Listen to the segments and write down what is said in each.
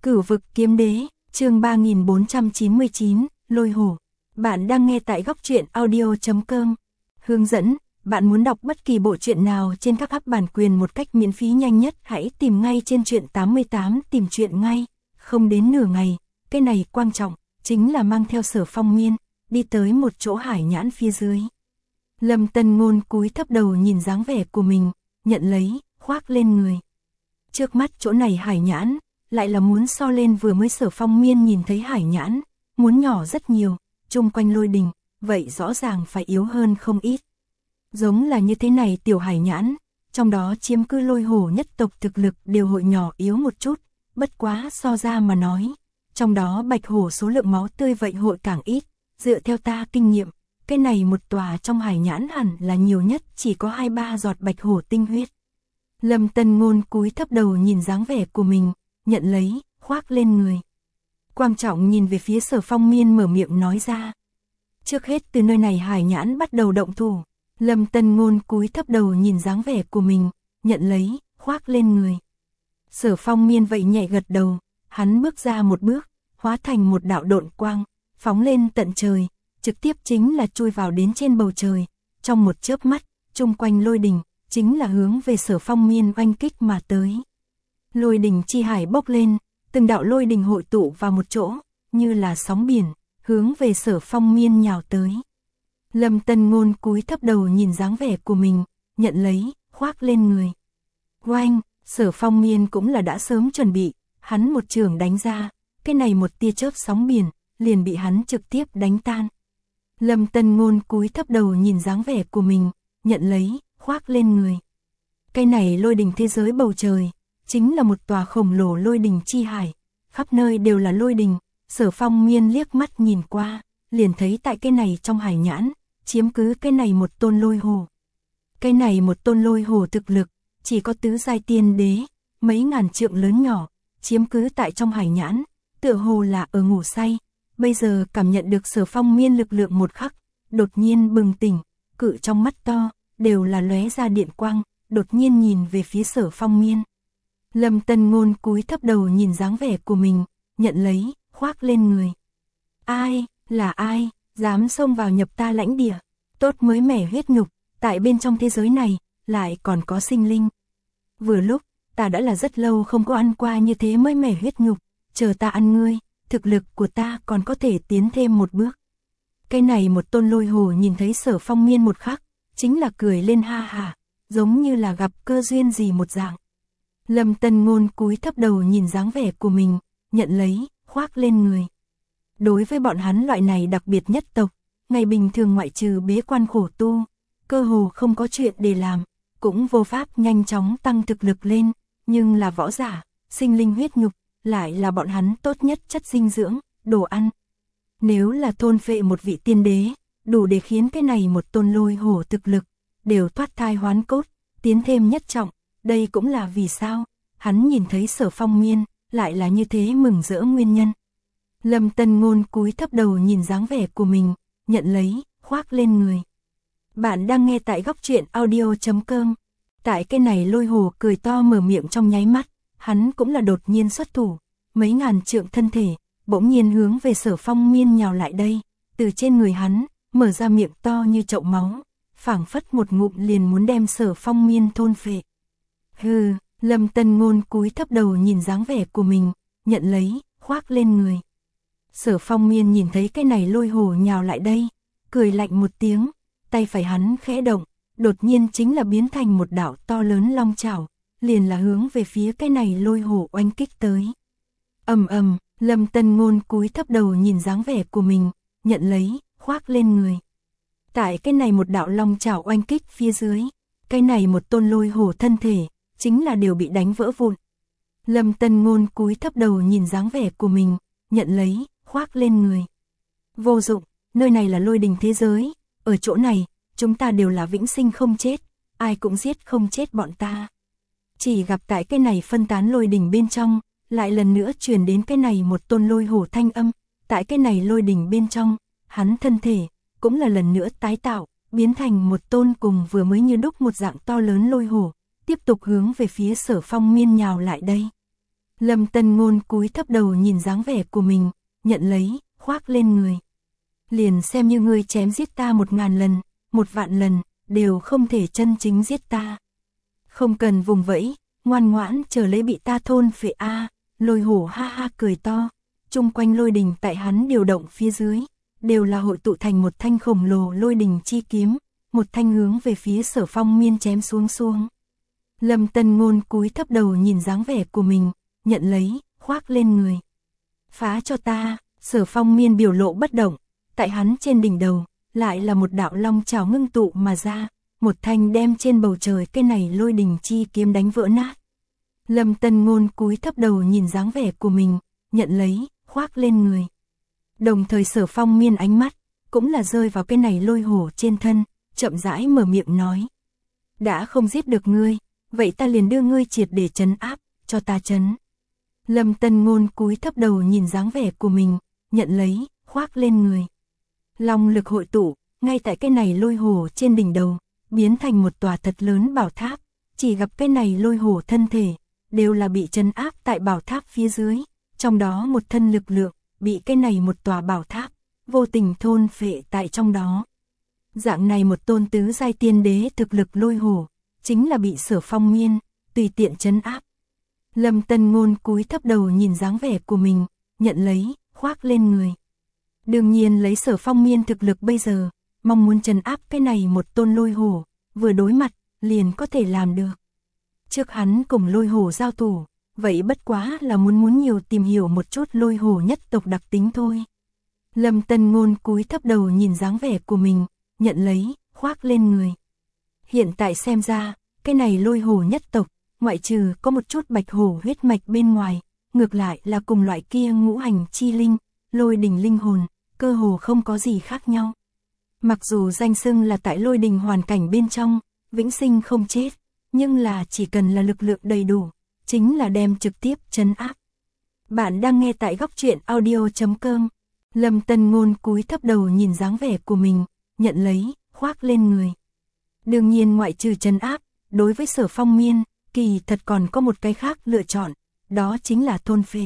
Cửu vực kiếm đế, chương 3499, lôi hổ. Bạn đang nghe tại góc truyện audio.com. Hướng dẫn, bạn muốn đọc bất kỳ bộ truyện nào trên các app bản quyền một cách miễn phí nhanh nhất, hãy tìm ngay trên truyện 88, tìm truyện ngay, không đến nửa ngày. Cái này quan trọng, chính là mang theo Sở Phong Miên, đi tới một chỗ hải nhãn phía dưới. Lâm Tân Ngôn cúi thấp đầu nhìn dáng vẻ của mình, nhận lấy, khoác lên người. Trước mắt chỗ này hải nhãn, lại là muốn so lên vừa mới Sở Phong Miên nhìn thấy hải nhãn, muốn nhỏ rất nhiều, chung quanh lôi đình, vậy rõ ràng phải yếu hơn không ít. Giống là như thế này tiểu hải nhãn, trong đó chiếm cứ lôi hổ nhất tộc thực lực đều hội nhỏ yếu một chút, bất quá so ra mà nói. Trong đó bạch hổ số lượng máu tươi vậy hội càng ít, dựa theo ta kinh nghiệm, cái này một tòa trong hải nhãn hẳn là nhiều nhất chỉ có 2-3 giọt bạch hổ tinh huyết. Lâm Tân Ngôn cúi thấp đầu nhìn dáng vẻ của mình, nhận lấy, khoác lên người. Quan trọng nhìn về phía Sở Phong Miên mở miệng nói ra. Trước hết từ nơi này hải nhãn bắt đầu động thủ. Lâm Tân Ngôn cúi thấp đầu nhìn dáng vẻ của mình, nhận lấy, khoác lên người. Sở Phong Miên vậy nhẹ gật đầu, hắn bước ra một bước, hóa thành một đạo độn quang, phóng lên tận trời, trực tiếp chính là chui vào đến trên bầu trời. Trong một chớp mắt, chung quanh lôi đình, chính là hướng về Sở Phong Miên oanh kích mà tới. Lôi đình chi hải bốc lên, từng đạo lôi đình hội tụ vào một chỗ, như là sóng biển, hướng về Sở Phong Miên nhào tới. Lâm Tân Ngôn cúi thấp đầu nhìn dáng vẻ của mình, nhận lấy, khoác lên người. Oanh, Sở Phong Miên cũng là đã sớm chuẩn bị, hắn một trường đánh ra, cái này một tia chớp sóng biển, liền bị hắn trực tiếp đánh tan. Lâm Tân Ngôn cúi thấp đầu nhìn dáng vẻ của mình, nhận lấy, khoác lên người. Cái này lôi đình thế giới bầu trời, chính là một tòa khổng lồ lôi đình chi hải, khắp nơi đều là lôi đình. Sở Phong Miên liếc mắt nhìn qua, liền thấy tại cái này trong hải nhãn, chiếm cứ cái này một tôn lôi hồ. Cái này một tôn lôi hồ thực lực, chỉ có tứ giai tiên đế, mấy ngàn trượng lớn nhỏ, chiếm cứ tại trong hải nhãn, tựa hồ là ở ngủ say. Bây giờ cảm nhận được Sở Phong Miên lực lượng một khắc, đột nhiên bừng tỉnh, cự trong mắt to, đều là lóe ra điện quang, đột nhiên nhìn về phía Sở Phong Miên. Lâm Tân Ngôn cúi thấp đầu nhìn dáng vẻ của mình, nhận lấy, khoác lên người. Ai, là ai, dám xông vào nhập ta lãnh địa, tốt mới mẻ huyết nhục, tại bên trong thế giới này, lại còn có sinh linh. Vừa lúc, ta đã là rất lâu không có ăn qua như thế mới mẻ huyết nhục, chờ ta ăn ngươi, thực lực của ta còn có thể tiến thêm một bước. Cái này một tôn lôi hồ nhìn thấy Sở Phong Miên một khắc, chính là cười lên ha ha, giống như là gặp cơ duyên gì một dạng. Lâm Tân Ngôn cúi thấp đầu nhìn dáng vẻ của mình, nhận lấy, khoác lên người. Đối với bọn hắn loại này đặc biệt nhất tộc, ngày bình thường ngoại trừ bế quan khổ tu, cơ hồ không có chuyện để làm, cũng vô pháp nhanh chóng tăng thực lực lên, nhưng là võ giả, sinh linh huyết nhục, lại là bọn hắn tốt nhất chất dinh dưỡng, đồ ăn. Nếu là thôn phệ một vị tiên đế, đủ để khiến cái này một tôn lôi hổ thực lực, đều thoát thai hoán cốt, tiến thêm nhất trọng. Đây cũng là vì sao, hắn nhìn thấy Sở Phong Miên, lại là như thế mừng rỡ nguyên nhân. Lâm Tân Ngôn cúi thấp đầu nhìn dáng vẻ của mình, nhận lấy, khoác lên người. Bạn đang nghe tại góc truyện audio.com. Tại cái này lôi hồ cười to mở miệng trong nháy mắt, hắn cũng là đột nhiên xuất thủ, mấy ngàn trượng thân thể, bỗng nhiên hướng về Sở Phong Miên nhào lại đây, từ trên người hắn, mở ra miệng to như chậu máu, phảng phất một ngụm liền muốn đem Sở Phong Miên thôn phệ. Hừ, Lâm Tân Ngôn cúi thấp đầu nhìn dáng vẻ của mình, nhận lấy, khoác lên người. Sở Phong Miên nhìn thấy cái này lôi hồ nhào lại đây, cười lạnh một tiếng, tay phải hắn khẽ động, đột nhiên chính là biến thành một đạo to lớn long chảo, liền là hướng về phía cái này lôi hồ oanh kích tới. Ầm ầm, Lâm Tân Ngôn cúi thấp đầu nhìn dáng vẻ của mình, nhận lấy, khoác lên người. Tại cái này một đạo long chảo oanh kích phía dưới, cái này một tôn lôi hồ thân thể, chính là đều bị đánh vỡ vụn. Lâm Tân Ngôn cúi thấp đầu nhìn dáng vẻ của mình, nhận lấy, khoác lên người. Vô dụng, nơi này là lôi đình thế giới, ở chỗ này, chúng ta đều là vĩnh sinh không chết, ai cũng giết không chết bọn ta. Chỉ gặp tại cái này phân tán lôi đình bên trong, lại lần nữa truyền đến cái này một tôn lôi hổ thanh âm, tại cái này lôi đình bên trong, hắn thân thể, cũng là lần nữa tái tạo, biến thành một tôn cùng vừa mới như đúc một dạng to lớn lôi hổ, tiếp tục hướng về phía Sở Phong Miên nhào lại đây. Lâm Tân Ngôn cúi thấp đầu nhìn dáng vẻ của mình, nhận lấy, khoác lên người. Liền xem như ngươi chém giết ta 1000 lần, 1.000.000 lần, đều không thể chân chính giết ta. Không cần vùng vẫy, ngoan ngoãn chờ lấy bị ta thôn phệ a. Lôi hổ ha ha cười to, chung quanh lôi đình tại hắn điều động phía dưới, đều là hội tụ thành một thanh khổng lồ lôi đình chi kiếm, một thanh hướng về phía Sở Phong Miên chém xuống. Lâm Tân Ngôn cúi thấp đầu nhìn dáng vẻ của mình, nhận lấy, khoác lên người. Phá cho ta, Sở Phong Miên biểu lộ bất động, tại hắn trên đỉnh đầu, lại là một đạo long chảo ngưng tụ mà ra, một thanh đem trên bầu trời cái này lôi đình chi kiếm đánh vỡ nát. Lâm Tân Ngôn cúi thấp đầu nhìn dáng vẻ của mình, nhận lấy, khoác lên người. Đồng thời Sở Phong Miên ánh mắt, cũng là rơi vào cái này lôi hổ trên thân, chậm rãi mở miệng nói. Đã không giết được ngươi, vậy ta liền đưa ngươi triệt để trấn áp, cho ta trấn. Lâm Tân Ngôn cúi thấp đầu nhìn dáng vẻ của mình, nhận lấy, khoác lên người. Long lực hội tụ, ngay tại cái này lôi hổ trên đỉnh đầu, biến thành một tòa thật lớn bảo tháp, chỉ gặp cái này lôi hổ thân thể, đều là bị trấn áp tại bảo tháp phía dưới, trong đó một thân lực lượng, bị cái này một tòa bảo tháp, vô tình thôn phệ tại trong đó. Dạng này một tôn tứ giai tiên đế thực lực lôi hổ, chính là bị Sở Phong Miên, tùy tiện trấn áp. Lâm Tân Ngôn cúi thấp đầu nhìn dáng vẻ của mình, nhận lấy, khoác lên người. Đương nhiên lấy Sở Phong Miên thực lực bây giờ, mong muốn trấn áp cái này một tôn lôi hổ, vừa đối mặt, liền có thể làm được. Trước hắn cùng lôi hổ giao thủ, vậy bất quá là muốn nhiều tìm hiểu một chút lôi hổ nhất tộc đặc tính thôi. Lâm Tân Ngôn cúi thấp đầu nhìn dáng vẻ của mình, nhận lấy, khoác lên người. Hiện tại xem ra, cái này lôi hổ nhất tộc, ngoại trừ có một chút bạch hổ huyết mạch bên ngoài, ngược lại là cùng loại kia ngũ hành chi linh, lôi đình linh hồn, cơ hồ không có gì khác nhau. Mặc dù danh xưng là tại lôi đình hoàn cảnh bên trong, vĩnh sinh không chết, nhưng là chỉ cần là lực lượng đầy đủ, chính là đem trực tiếp trấn áp. Bạn đang nghe tại góc truyện audio.com. Lâm Tân Ngôn cúi thấp đầu nhìn dáng vẻ của mình, nhận lấy, khoác lên người. Đương nhiên ngoại trừ trấn áp, đối với Sở Phong Miên, kỳ thật còn có một cái khác lựa chọn, đó chính là thôn phệ.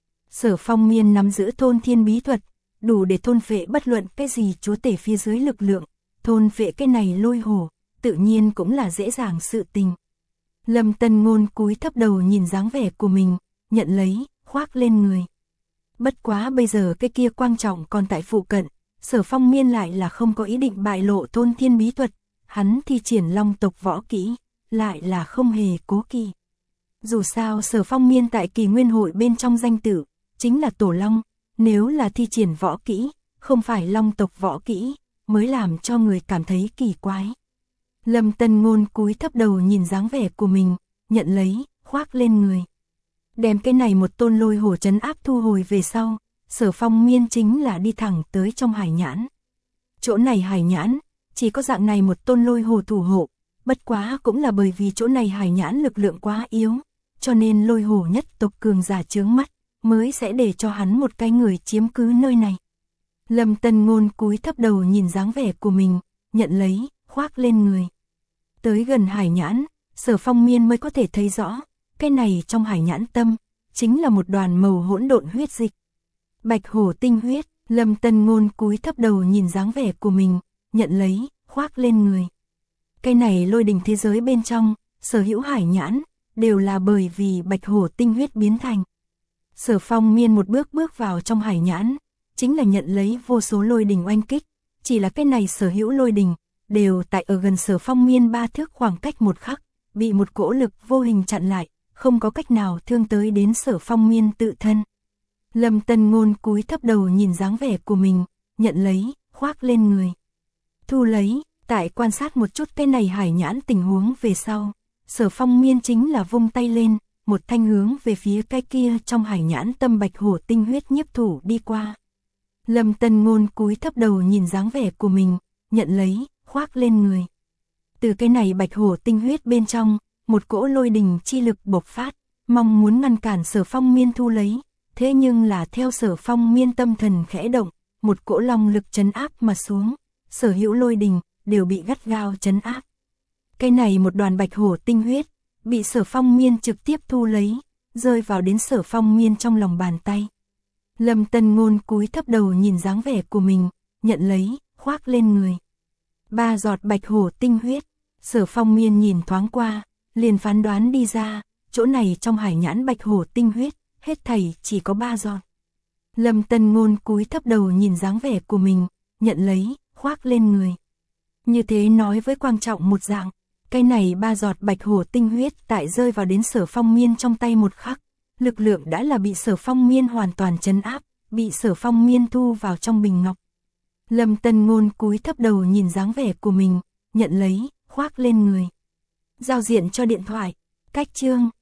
Sở Phong Miên nắm giữ thôn thiên bí thuật, đủ để thôn phệ bất luận cái gì chúa tể phía dưới lực lượng, thôn phệ cái này lôi hổ, tự nhiên cũng là dễ dàng sự tình. Lâm Tân Ngôn cúi thấp đầu nhìn dáng vẻ của mình, nhận lấy, khoác lên người. Bất quá bây giờ cái kia quan trọng còn tại phụ cận, Sở Phong Miên lại là không có ý định bại lộ thôn thiên bí thuật, hắn thi triển long tộc võ kỹ, lại là không hề cố kỵ. Dù sao Sở Phong Miên tại kỳ nguyên hội bên trong danh tử, chính là tổ long, nếu là thi triển võ kỹ, không phải long tộc võ kỹ, mới làm cho người cảm thấy kỳ quái. Lâm Tân Ngôn cúi thấp đầu nhìn dáng vẻ của mình, nhận lấy, khoác lên người. Đem cái này một tôn lôi hổ trấn áp thu hồi về sau, Sở Phong Miên chính là đi thẳng tới trong hải nhãn. Chỗ này hải nhãn, chỉ có dạng này một tôn lôi hổ thủ hộ, bất quá cũng là bởi vì chỗ này hải nhãn lực lượng quá yếu, cho nên lôi hổ nhất tộc cường giả chướng mắt, mới sẽ để cho hắn một cái người chiếm cứ nơi này. Lâm Tân Ngôn cúi thấp đầu nhìn dáng vẻ của mình, nhận lấy, khoác lên người. Tới gần hải nhãn, Sở Phong Miên mới có thể thấy rõ, cái này trong hải nhãn tâm, chính là một đoàn màu hỗn độn huyết dịch. Bạch hổ tinh huyết, Lâm Tân Ngôn cúi thấp đầu nhìn dáng vẻ của mình, nhận lấy, khoác lên người. Cái này lôi đình thế giới bên trong, sở hữu hải nhãn, đều là bởi vì bạch hổ tinh huyết biến thành. Sở Phong Miên một bước bước vào trong hải nhãn, chính là nhận lấy vô số lôi đình oanh kích, chỉ là cái này sở hữu lôi đình, đều tại ở gần Sở Phong Miên 3 thước khoảng cách một khắc, bị một cỗ lực vô hình chặn lại, không có cách nào thương tới đến Sở Phong Miên tự thân. Lâm Tân Ngôn cúi thấp đầu nhìn dáng vẻ của mình, nhận lấy, khoác lên người. Thu lấy, tại quan sát một chút cái này hải nhãn tình huống về sau, Sở Phong Miên chính là vung tay lên, một thanh hướng về phía cái kia trong hải nhãn tâm bạch hổ tinh huyết nhiếp thủ đi qua. Lâm Tân Ngôn cúi thấp đầu nhìn dáng vẻ của mình, nhận lấy, khoác lên người. Từ cái này bạch hổ tinh huyết bên trong, một cỗ lôi đình chi lực bộc phát, mong muốn ngăn cản Sở Phong Miên thu lấy, thế nhưng là theo Sở Phong Miên tâm thần khẽ động, một cỗ long lực trấn áp mà xuống, sở hữu lôi đình đều bị gắt gao trấn áp. Cái này một đoàn bạch hổ tinh huyết, bị Sở Phong Miên trực tiếp thu lấy, rơi vào đến Sở Phong Miên trong lòng bàn tay. Lâm Tân Ngôn cúi thấp đầu nhìn dáng vẻ của mình, nhận lấy, khoác lên người. 3 giọt bạch hổ tinh huyết, Sở Phong Miên nhìn thoáng qua, liền phán đoán đi ra, chỗ này trong hải nhãn bạch hổ tinh huyết, hết thảy chỉ có 3 giọt. Lâm Tân Ngôn cúi thấp đầu nhìn dáng vẻ của mình, nhận lấy, khoác lên người. Như thế nói với Quang Trọng một dạng, cái này 3 giọt bạch hổ tinh huyết tại rơi vào đến Sở Phong Miên trong tay một khắc, lực lượng đã là bị Sở Phong Miên hoàn toàn trấn áp, bị Sở Phong Miên thu vào trong bình ngọc. Lâm Tân Ngôn cúi thấp đầu nhìn dáng vẻ của mình, nhận lấy, khoác lên người. Giao diện cho điện thoại, cách chương.